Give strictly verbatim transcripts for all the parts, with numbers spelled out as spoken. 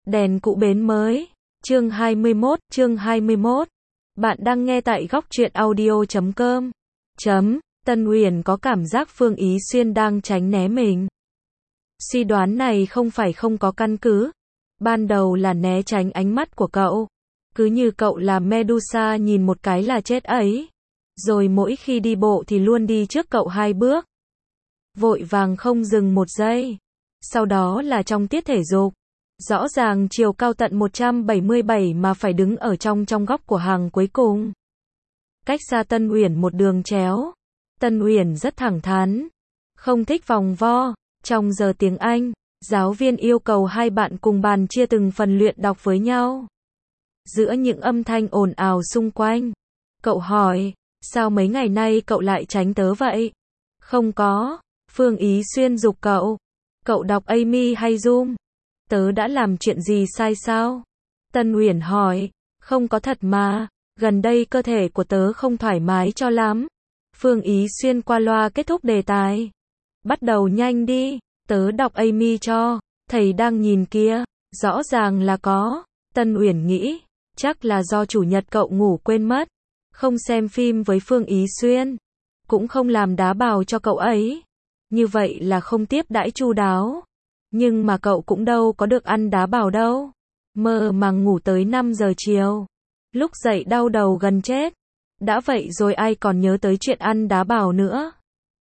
Đèn cũ bến mới. Chương hai mươi mốt, chương hai mươi mốt. Bạn đang nghe tại góc truyện audio chấm com. Chấm, Tân Uyển có cảm giác Phương Ý Xuyên đang tránh né mình. Suy đoán này không phải không có căn cứ. Ban đầu là né tránh ánh mắt của cậu. Cứ như cậu là Medusa nhìn một cái là chết ấy. Rồi mỗi khi đi bộ thì luôn đi trước cậu hai bước. Vội vàng không dừng một giây. Sau đó là trong tiết thể dục. Rõ ràng chiều cao tận một trăm bảy mươi bảy mà phải đứng ở trong trong góc của hàng cuối cùng. Cách xa Tân Uyển một đường chéo. Tân Uyển rất thẳng thắn. Không thích vòng vo. Trong giờ tiếng Anh, giáo viên yêu cầu hai bạn cùng bàn chia từng phần luyện đọc với nhau. Giữa những âm thanh ồn ào xung quanh, cậu hỏi, sao mấy ngày nay cậu lại tránh tớ vậy? Không có, Phương Ý Xuyên giục cậu. Cậu đọc Amy hay Zoom? Tớ đã làm chuyện gì sai sao? Tân Uyển hỏi, không có thật mà, gần đây cơ thể của tớ không thoải mái cho lắm. Phương Ý Xuyên qua loa kết thúc đề tài. Bắt đầu nhanh đi, tớ đọc Amy cho, thầy đang nhìn kia, rõ ràng là có. Tân Uyển nghĩ, chắc là do chủ nhật cậu ngủ quên mất, không xem phim với Phương Ý Xuyên, cũng không làm đá bào cho cậu ấy. Như vậy là không tiếp đãi chu đáo. Nhưng mà cậu cũng đâu có được ăn đá bào đâu. Mơ màng ngủ tới năm giờ chiều. Lúc dậy đau đầu gần chết. Đã vậy rồi ai còn nhớ tới chuyện ăn đá bào nữa.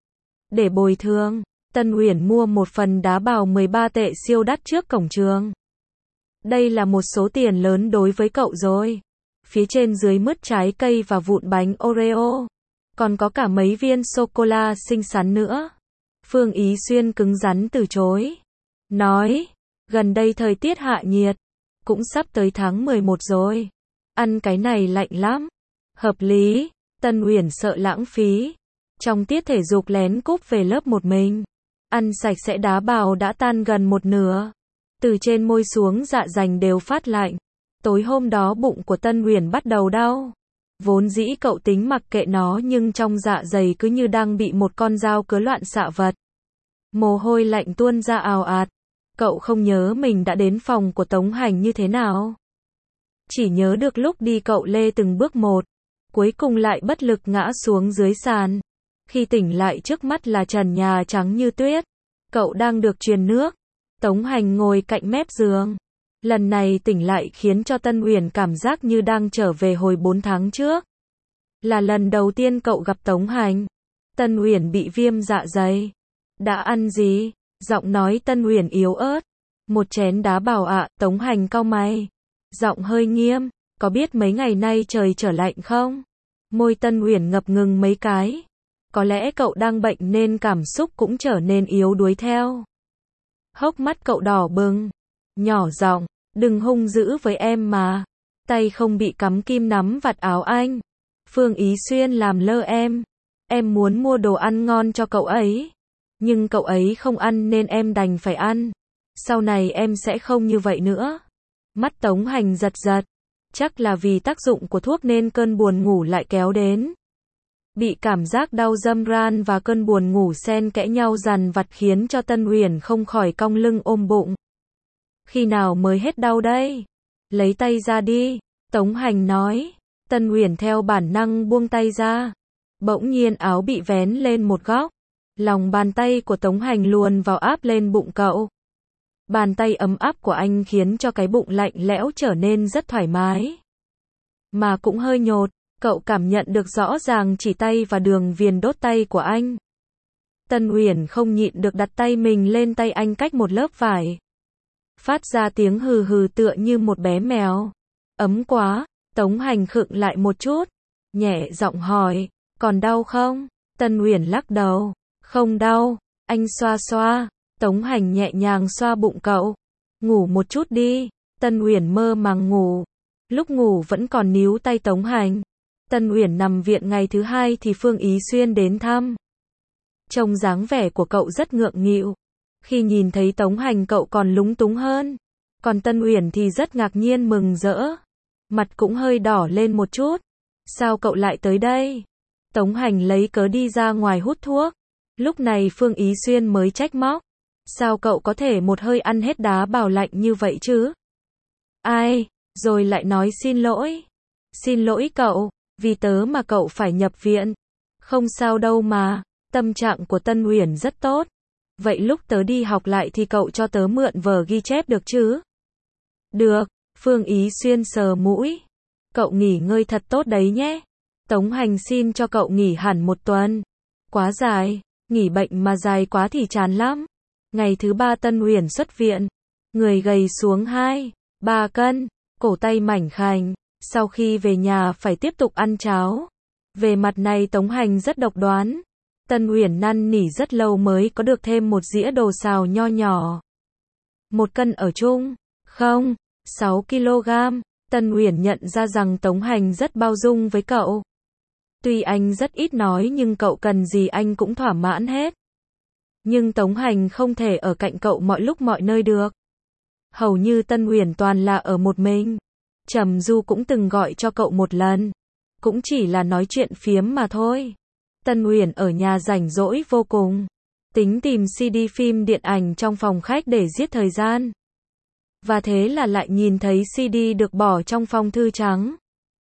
Để bồi thường, Tân Uyển mua một phần đá bào mười ba tệ siêu đắt trước cổng trường. Đây là một số tiền lớn đối với cậu rồi. Phía trên dưới mứt trái cây và vụn bánh Oreo. Còn có cả mấy viên sô-cô-la xinh xắn nữa. Phương Ý Xuyên cứng rắn từ chối. Nói, gần đây thời tiết hạ nhiệt. Cũng sắp tới tháng mười một rồi. Ăn cái này lạnh lắm. Hợp lý. Tân Uyển sợ lãng phí. Trong tiết thể dục lén cúp về lớp một mình. Ăn sạch sẽ đá bào đã tan gần một nửa. Từ trên môi xuống dạ dày đều phát lạnh. Tối hôm đó bụng của Tân Uyển bắt đầu đau. Vốn dĩ cậu tính mặc kệ nó nhưng trong dạ dày cứ như đang bị một con dao cứa loạn xạ vật. Mồ hôi lạnh tuôn ra ào ạt. Cậu không nhớ mình đã đến phòng của Tống Hành như thế nào. Chỉ nhớ được lúc đi cậu lê từng bước một. Cuối cùng lại bất lực ngã xuống dưới sàn. Khi tỉnh lại trước mắt là trần nhà trắng như tuyết. Cậu đang được truyền nước. Tống Hành ngồi cạnh mép giường. Lần này tỉnh lại khiến cho Tân Uyển cảm giác như đang trở về hồi bốn tháng trước. Là lần đầu tiên cậu gặp Tống Hành. Tân Uyển bị viêm dạ dày. Đã ăn gì? Giọng nói Tân Uyển yếu ớt. Một chén đá bào ạ. Tống Hành cau mày. Giọng hơi nghiêm. Có biết mấy ngày nay trời trở lạnh không? Môi Tân Uyển ngập ngừng mấy cái. Có lẽ cậu đang bệnh nên cảm xúc cũng trở nên yếu đuối theo. Hốc mắt cậu đỏ bừng. Nhỏ giọng, đừng hung dữ với em mà. Tay không bị cắm kim nắm vạt áo anh. Phương Ý Xuyên làm lơ em. Em muốn mua đồ ăn ngon cho cậu ấy. Nhưng cậu ấy không ăn nên em đành phải ăn. Sau này em sẽ không như vậy nữa. Mắt Tống Hành giật giật. Chắc là vì tác dụng của thuốc nên cơn buồn ngủ lại kéo đến. Bị cảm giác đau râm ran và cơn buồn ngủ xen kẽ nhau dằn vặt khiến cho Tân Uyển không khỏi cong lưng ôm bụng. Khi nào mới hết đau đây? Lấy tay ra đi. Tống Hành nói. Tân Uyển theo bản năng buông tay ra. Bỗng nhiên áo bị vén lên một góc. Lòng bàn tay của Tống Hành luồn vào áp lên bụng cậu. Bàn tay ấm áp của anh khiến cho cái bụng lạnh lẽo trở nên rất thoải mái. Mà cũng hơi nhột. Cậu cảm nhận được rõ ràng chỉ tay và đường viền đốt tay của anh. Tân Uyển không nhịn được đặt tay mình lên tay anh cách một lớp vải. Phát ra tiếng hừ hừ tựa như một bé mèo. Ấm quá. Tống Hành khựng lại một chút. Nhẹ giọng hỏi. Còn đau không? Tân Uyển lắc đầu. Không đau. Anh xoa xoa. Tống Hành nhẹ nhàng xoa bụng cậu. Ngủ một chút đi. Tân Uyển mơ màng ngủ. Lúc ngủ vẫn còn níu tay Tống Hành. Tân Uyển nằm viện ngày thứ hai thì Phương Ý Xuyên đến thăm. Trông dáng vẻ của cậu rất ngượng nghịu. Khi nhìn thấy Tống Hành cậu còn lúng túng hơn. Còn Tân Uyển thì rất ngạc nhiên mừng rỡ. Mặt cũng hơi đỏ lên một chút. Sao cậu lại tới đây? Tống Hành lấy cớ đi ra ngoài hút thuốc. Lúc này Phương Ý Xuyên mới trách móc. Sao cậu có thể một hơi ăn hết đá bào lạnh như vậy chứ? Ai, rồi lại nói xin lỗi. Xin lỗi cậu, vì tớ mà cậu phải nhập viện. Không sao đâu mà, tâm trạng của Tân Uyển rất tốt. Vậy lúc tớ đi học lại thì cậu cho tớ mượn vở ghi chép được chứ? Được, Phương Ý Xuyên sờ mũi. Cậu nghỉ ngơi thật tốt đấy nhé. Tống Hành xin cho cậu nghỉ hẳn một tuần. Quá dài, nghỉ bệnh mà dài quá thì chán lắm. Ngày thứ ba Tân Uyển xuất viện. Người gầy xuống hai, ba cân, cổ tay mảnh khảnh. Sau khi về nhà phải tiếp tục ăn cháo. Về mặt này Tống Hành rất độc đoán. Tân Uyển năn nỉ rất lâu mới có được thêm một dĩa đồ xào nho nhỏ. Một cân ở chung, không, sáu ki lô gam. Tân Uyển nhận ra rằng Tống Hành rất bao dung với cậu. Tuy anh rất ít nói nhưng cậu cần gì anh cũng thỏa mãn hết. Nhưng Tống Hành không thể ở cạnh cậu mọi lúc mọi nơi được. Hầu như Tân Uyển toàn là ở một mình. Trầm Du cũng từng gọi cho cậu một lần. Cũng chỉ là nói chuyện phiếm mà thôi. Tân Uyển ở nhà rảnh rỗi vô cùng. Tính tìm xê đê phim điện ảnh trong phòng khách để giết thời gian. Và thế là lại nhìn thấy xê đê được bỏ trong phong thư trắng.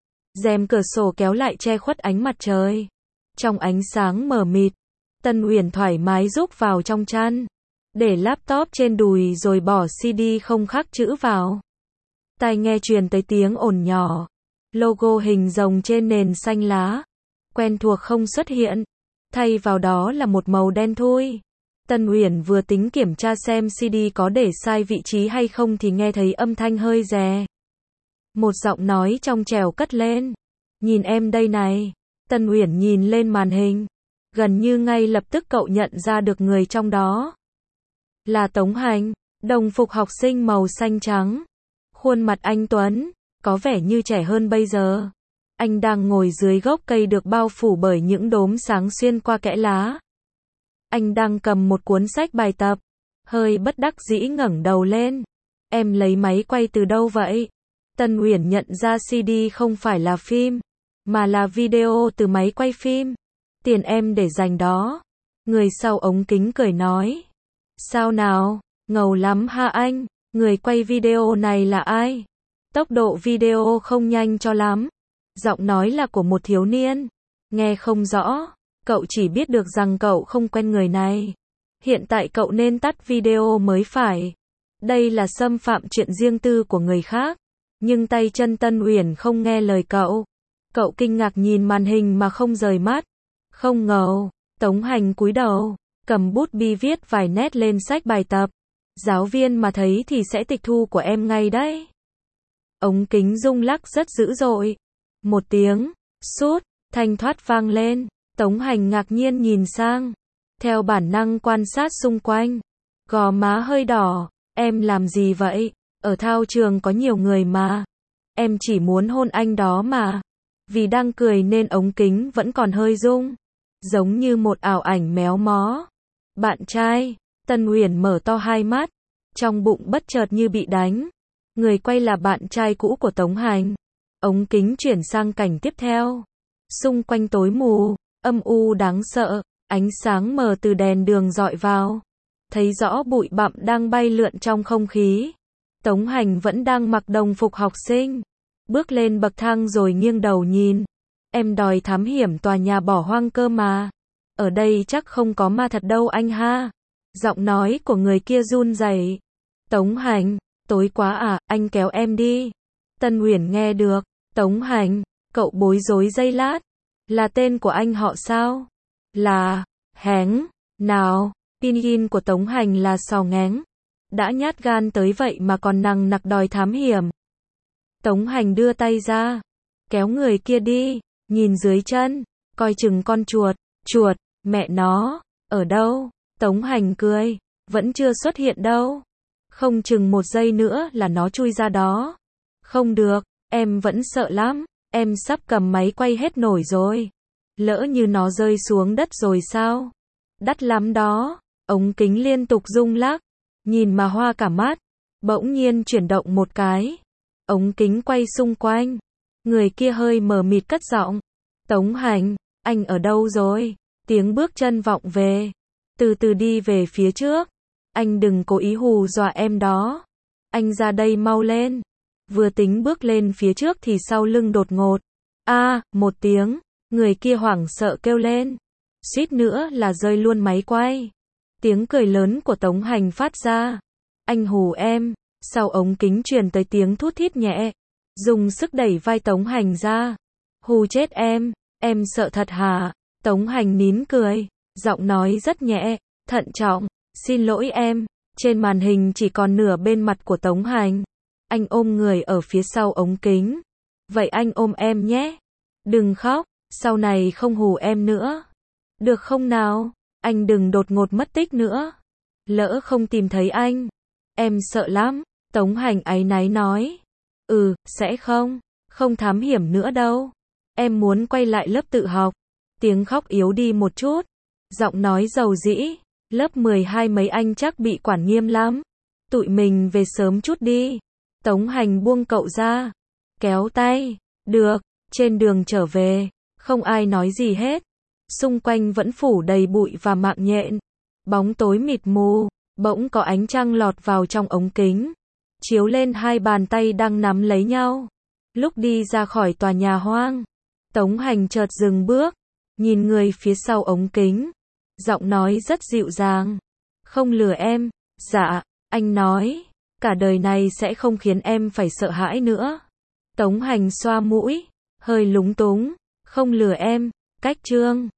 Rèm cửa sổ kéo lại che khuất ánh mặt trời. Trong ánh sáng mờ mịt, Tân Uyển thoải mái rúc vào trong chăn. Để laptop trên đùi rồi bỏ xê đê không khắc chữ vào. Tai nghe truyền tới tiếng ồn nhỏ. Logo hình rồng trên nền xanh lá. Quen thuộc không xuất hiện. Thay vào đó là một màu đen thui. Tân Uyển vừa tính kiểm tra xem xê đê có để sai vị trí hay không thì nghe thấy âm thanh hơi rè. Một giọng nói trong trẻo cất lên. Nhìn em đây này. Tân Uyển nhìn lên màn hình. Gần như ngay lập tức cậu nhận ra được người trong đó. Là Tống Hành, đồng phục học sinh màu xanh trắng. Khuôn mặt anh tuấn, có vẻ như trẻ hơn bây giờ. Anh đang ngồi dưới gốc cây được bao phủ bởi những đốm sáng xuyên qua kẽ lá. Anh đang cầm một cuốn sách bài tập. Hơi bất đắc dĩ ngẩng đầu lên. Em lấy máy quay từ đâu vậy? Tân Uyển nhận ra xê đê không phải là phim, mà là video từ máy quay phim. Tiền em để dành đó. Người sau ống kính cười nói. Sao nào? Ngầu lắm ha anh. Người quay video này là ai? Tốc độ video không nhanh cho lắm. Giọng nói là của một thiếu niên. Nghe không rõ. Cậu chỉ biết được rằng cậu không quen người này. Hiện tại cậu nên tắt video mới phải. Đây là xâm phạm chuyện riêng tư của người khác. Nhưng tay chân Tân Uyển không nghe lời cậu. Cậu kinh ngạc nhìn màn hình mà không rời mắt. Không ngờ, Tống Hành cúi đầu, cầm bút bi viết vài nét lên sách bài tập. Giáo viên mà thấy thì sẽ tịch thu của em ngay đấy. Ống kính rung lắc rất dữ dội. Một tiếng, sút, thanh thoát vang lên. Tống Hành ngạc nhiên nhìn sang. Theo bản năng quan sát xung quanh. Gò má hơi đỏ. Em làm gì vậy? Ở thao trường có nhiều người mà. Em chỉ muốn hôn anh đó mà. Vì đang cười nên ống kính vẫn còn hơi rung. Giống như một ảo ảnh méo mó. Bạn trai. Tân Uyển mở to hai mắt. Trong bụng bất chợt như bị đánh. Người quay là bạn trai cũ của Tống Hành. Ống kính chuyển sang cảnh tiếp theo. Xung quanh tối mù, âm u đáng sợ. Ánh sáng mờ từ đèn đường dọi vào. Thấy rõ bụi bặm đang bay lượn trong không khí. Tống Hành vẫn đang mặc đồng phục học sinh. Bước lên bậc thang rồi nghiêng đầu nhìn. Em đòi thám hiểm tòa nhà bỏ hoang cơ mà. Ở đây chắc không có ma thật đâu anh ha. Giọng nói của người kia run rẩy. Tống Hành, tối quá à, anh kéo em đi. Tân Uyển nghe được. Tống Hành, cậu bối rối giây lát. Là tên của anh họ sao? Là, Héng, nào, pin của Tống Hành là Sò Ngéng. Đã nhát gan tới vậy mà còn nằng nặc đòi thám hiểm. Tống Hành đưa tay ra. Kéo người kia đi. Nhìn dưới chân. Coi chừng con chuột. Chuột, mẹ nó. Ở đâu? Tống Hành cười. Vẫn chưa xuất hiện đâu. Không chừng một giây nữa là nó chui ra đó. Không được. Em vẫn sợ lắm. Em sắp cầm máy quay hết nổi rồi. Lỡ như nó rơi xuống đất rồi sao? Đắt lắm đó. Ống kính liên tục rung lắc. Nhìn mà hoa cả mắt. Bỗng nhiên chuyển động một cái. Ống kính quay xung quanh. Người kia hơi mờ mịt cất giọng. Tống Hành, anh ở đâu rồi? Tiếng bước chân vọng về. Từ từ đi về phía trước. Anh đừng cố ý hù dọa em đó. Anh ra đây mau lên. Vừa tính bước lên phía trước thì sau lưng đột ngột. A, một tiếng, người kia hoảng sợ kêu lên. Suýt nữa là rơi luôn máy quay. Tiếng cười lớn của Tống Hành phát ra. Anh hù em, sau ống kính truyền tới tiếng thút thít nhẹ. Dùng sức đẩy vai Tống Hành ra. Hù chết em, em sợ thật hả? Tống Hành nín cười, giọng nói rất nhẹ, thận trọng. Xin lỗi em. Trên màn hình chỉ còn nửa bên mặt của Tống Hành. Anh ôm người ở phía sau ống kính. Vậy anh ôm em nhé. Đừng khóc, sau này không hù em nữa. Được không nào? Anh đừng đột ngột mất tích nữa. Lỡ không tìm thấy anh. Em sợ lắm. Tống Hành áy náy nói. Ừ, sẽ không. Không thám hiểm nữa đâu. Em muốn quay lại lớp tự học. Tiếng khóc yếu đi một chút. Giọng nói dầu dĩ. Lớp mười hai mấy anh chắc bị quản nghiêm lắm. Tụi mình về sớm chút đi. Tống Hành buông cậu ra. Kéo tay. Được. Trên đường trở về. Không ai nói gì hết. Xung quanh vẫn phủ đầy bụi và mạng nhện. Bóng tối mịt mù. Bỗng có ánh trăng lọt vào trong ống kính. Chiếu lên hai bàn tay đang nắm lấy nhau. Lúc đi ra khỏi tòa nhà hoang. Tống Hành chợt dừng bước. Nhìn người phía sau ống kính. Giọng nói rất dịu dàng. Không lừa em. Dạ, anh nói. Cả đời này sẽ không khiến em phải sợ hãi nữa. Tống Hành xoa mũi. Hơi lúng túng. Không lừa em. Cách trương.